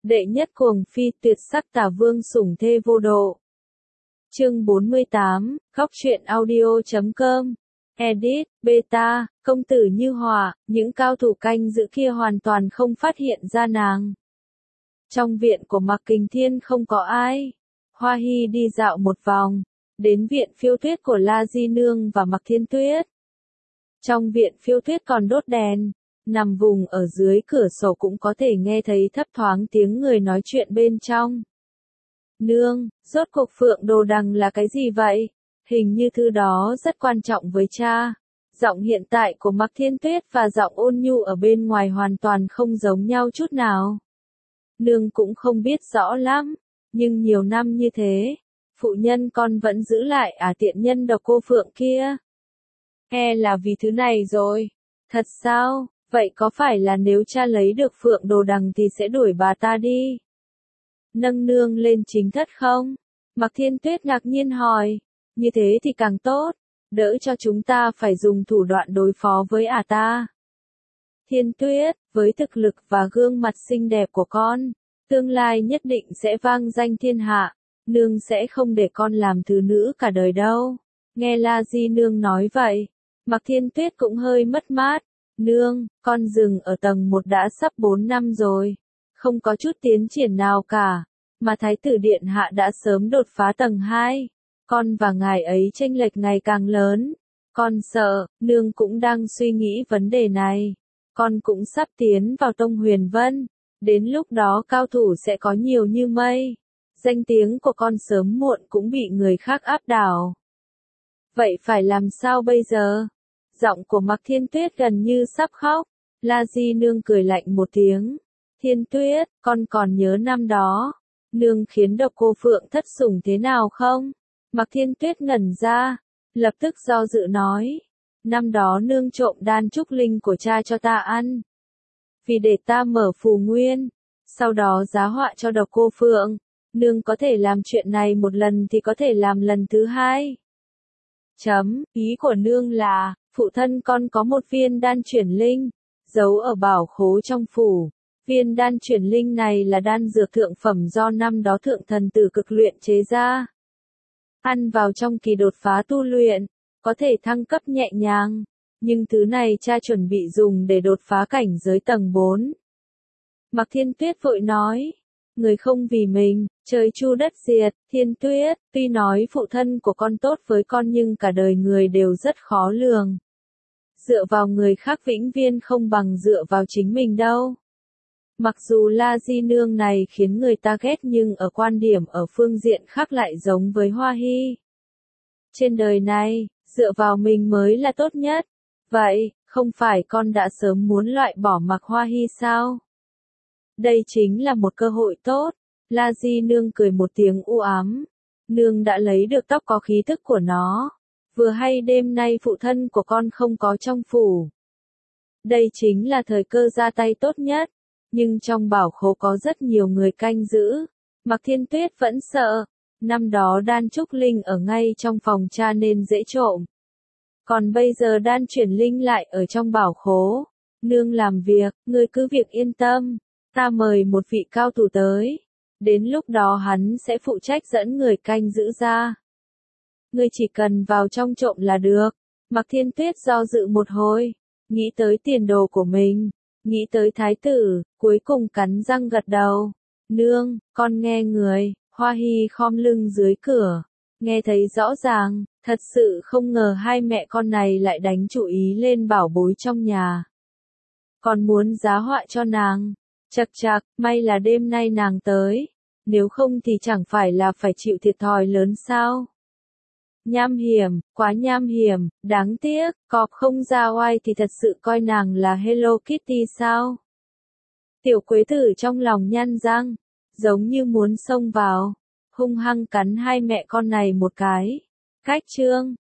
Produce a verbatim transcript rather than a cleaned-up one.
Đệ nhất cuồng phi tuyệt sắc tả vương sủng thê vô độ. Chương bốn mươi tám, Góc truyện audio chấm com. Edit, beta, công tử như hỏa, những cao thủ canh giữ kia hoàn toàn không phát hiện ra nàng. Trong viện của Mạc Kình Thiên không có ai. Hoa Hy đi dạo một vòng, đến viện phiêu tuyết của La Di Nương và Mạc Thiên Tuyết. Trong viện phiêu tuyết còn đốt đèn, nằm vùng ở dưới cửa sổ cũng có thể nghe thấy thấp thoáng tiếng người nói chuyện bên trong. Nương, rốt cuộc Phượng Đồ Đằng là cái gì vậy? Hình như thứ đó rất quan trọng với cha. Giọng hiện tại của Mạc Thiên Tuyết và giọng ôn nhu ở bên ngoài hoàn toàn không giống nhau chút nào. Nương cũng không biết rõ lắm, nhưng nhiều năm như thế, phụ nhân con vẫn giữ lại à tiện nhân độc cô Phượng kia. E là vì thứ này rồi. Thật sao? Vậy có phải là nếu cha lấy được Phượng Đồ Đằng thì sẽ đuổi bà ta đi? Nâng nương lên chính thất không? Mạc Thiên Tuyết ngạc nhiên hỏi. Như thế thì càng tốt, đỡ cho chúng ta phải dùng thủ đoạn đối phó với ả ta. Thiên Tuyết, với thực lực và gương mặt xinh đẹp của con, tương lai nhất định sẽ vang danh thiên hạ, nương sẽ không để con làm thứ nữ cả đời đâu. Nghe La Di Nương nói vậy, Mạc Thiên Tuyết cũng hơi mất mát. Nương, con dừng ở tầng một đã sắp bốn năm rồi, không có chút tiến triển nào cả, mà Thái tử Điện Hạ đã sớm đột phá tầng hai. Con và ngài ấy chênh lệch ngày càng lớn. Con sợ, nương cũng đang suy nghĩ vấn đề này. Con cũng sắp tiến vào tông Huyền Vân. Đến lúc đó cao thủ sẽ có nhiều như mây. Danh tiếng của con sớm muộn cũng bị người khác áp đảo. Vậy phải làm sao bây giờ? Giọng của Mạc Thiên Tuyết gần như sắp khóc. La Di Nương cười lạnh một tiếng. Thiên Tuyết, con còn nhớ năm đó. Nương khiến độc cô Phượng thất sủng thế nào không? Mạc Thiên Tuyết ngẩn ra, lập tức do dự nói. Năm đó nương trộm đan trúc linh của cha cho ta ăn. Vì để ta mở phù nguyên, sau đó giá họa cho độc cô Phượng. Nương có thể làm chuyện này một lần thì có thể làm lần thứ hai. Chấm, ý của nương là, phụ thân con có một viên đan chuyển linh, giấu ở bảo khố trong phủ. Viên đan chuyển linh này là đan dược thượng phẩm do năm đó thượng thần tử cực luyện chế ra. Ăn vào trong kỳ đột phá tu luyện, có thể thăng cấp nhẹ nhàng, nhưng thứ này cha chuẩn bị dùng để đột phá cảnh giới tầng bốn. Mạc Thiên Tuyết vội nói, người không vì mình, trời chu đất diệt. Thiên Tuyết, tuy nói phụ thân của con tốt với con nhưng cả đời người đều rất khó lường. Dựa vào người khác vĩnh viễn không bằng dựa vào chính mình đâu. Mặc dù La Di Nương này khiến người ta ghét nhưng ở quan điểm ở phương diện khác lại giống với Hoa Hy. Trên đời này, dựa vào mình mới là tốt nhất. Vậy, không phải con đã sớm muốn loại bỏ Mạc Hoa Hy sao? Đây chính là một cơ hội tốt. La Di Nương cười một tiếng u ám. Nương đã lấy được tóc có khí thức của nó. Vừa hay đêm nay phụ thân của con không có trong phủ. Đây chính là thời cơ ra tay tốt nhất. Nhưng trong bảo khố có rất nhiều người canh giữ. Mạc Thiên Tuyết vẫn sợ. Năm đó đan trúc linh ở ngay trong phòng cha nên dễ trộm. Còn bây giờ đan chuyển linh lại ở trong bảo khố. Nương làm việc, ngươi cứ việc yên tâm. Ta mời một vị cao thủ tới. Đến lúc đó hắn sẽ phụ trách dẫn người canh giữ ra. Ngươi chỉ cần vào trong trộm là được. Mạc Thiên Tuyết do dự một hồi. Nghĩ tới tiền đồ của mình. Nghĩ tới thái tử, cuối cùng cắn răng gật đầu. Nương, con nghe người. Hoa Hy khom lưng dưới cửa. Nghe thấy rõ ràng, thật sự không ngờ hai mẹ con này lại đánh chủ ý lên bảo bối trong nhà. Còn muốn giá họa cho nàng. Chật chạc, may là đêm nay nàng tới. Nếu không thì chẳng phải là phải chịu thiệt thòi lớn sao. Nham hiểm, quá nham hiểm, đáng tiếc, cọp không ra oai thì thật sự coi nàng là Hello Kitty sao. Tiểu Quế Tử trong lòng nhăn răng, giống như muốn xông vào, hung hăng cắn hai mẹ con này một cái. Cách chương,